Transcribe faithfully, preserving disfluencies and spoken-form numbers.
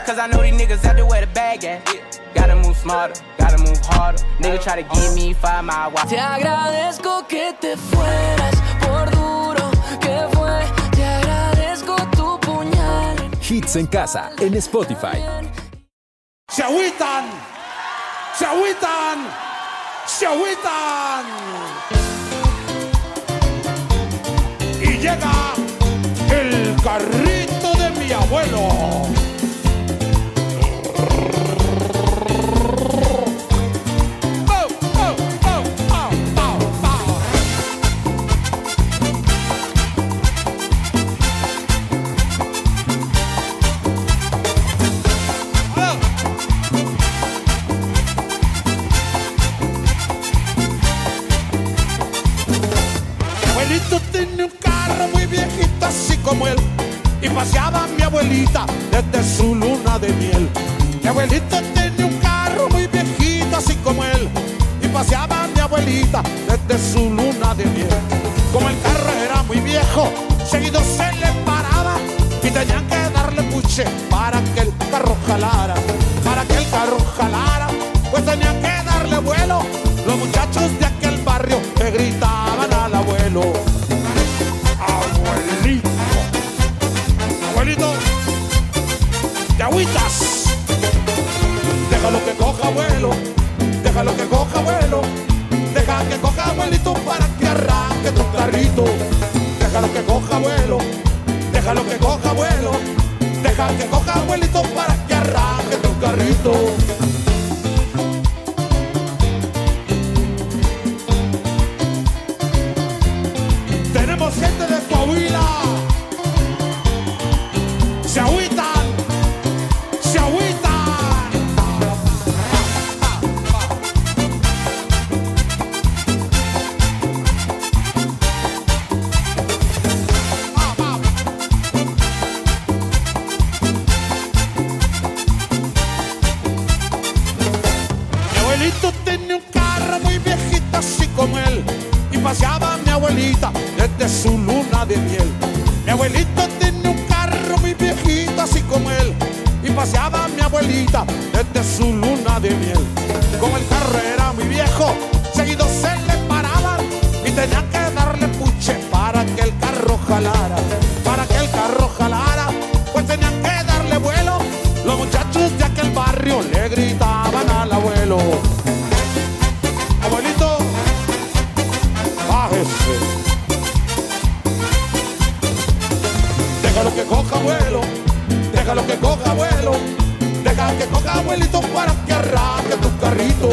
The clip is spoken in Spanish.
Cause I know these niggas out there where the bag at. Gotta move smarter, gotta move harder. Nigga try to give me five mile walk. Te agradezco que te fueras por duro que fue. Te agradezco tu puñal. Hits en casa en Spotify. Se agüitan, se agüitan, se agüitan. Y llega el carrito de mi abuelo. Tenía un carro muy viejito así como él y paseaba a mi abuelita desde su luna de miel. Mi abuelito tenía un carro muy viejito así como él y paseaba a mi abuelita desde su luna de miel. Como el carro era muy viejo, seguido se le paraba y tenían que darle puche para que el carro jalara. Para que el carro jalara, pues tenían que darle vuelo. Los muchachos de aquel barrio le gritaban al abuelo. Abuelito, abuelito, te agüitas. Déjalo que coja abuelo, déjalo que coja abuelo. Deja que coja abuelito para que arranque tu carrito. Déjalo que coja abuelo, déjalo que coja abuelo. Deja que coja abuelito para que arranque tu carrito. Tenemos gente de Coahuila. Se agüitan, se agüitan. Mi abuelito tenía un carro muy viejito así como él y paseaba a mi abuelita desde su luna de miel. Mi abuelito tenía un carro muy viejito así como él y paseaba a mi abuelita desde su luna de miel. Como el carro era muy viejo, seguido se le paraban y tenían que darle puche para que el carro jalara. Para que el carro jalara, pues tenían que darle vuelo. Los muchachos de aquel barrio le gritaban al abuelo. Abuelito, bájese. Déjalo que coja abuelo, déjalo que coja abuelo. Deja que coja abuelito para que arranque tu carrito.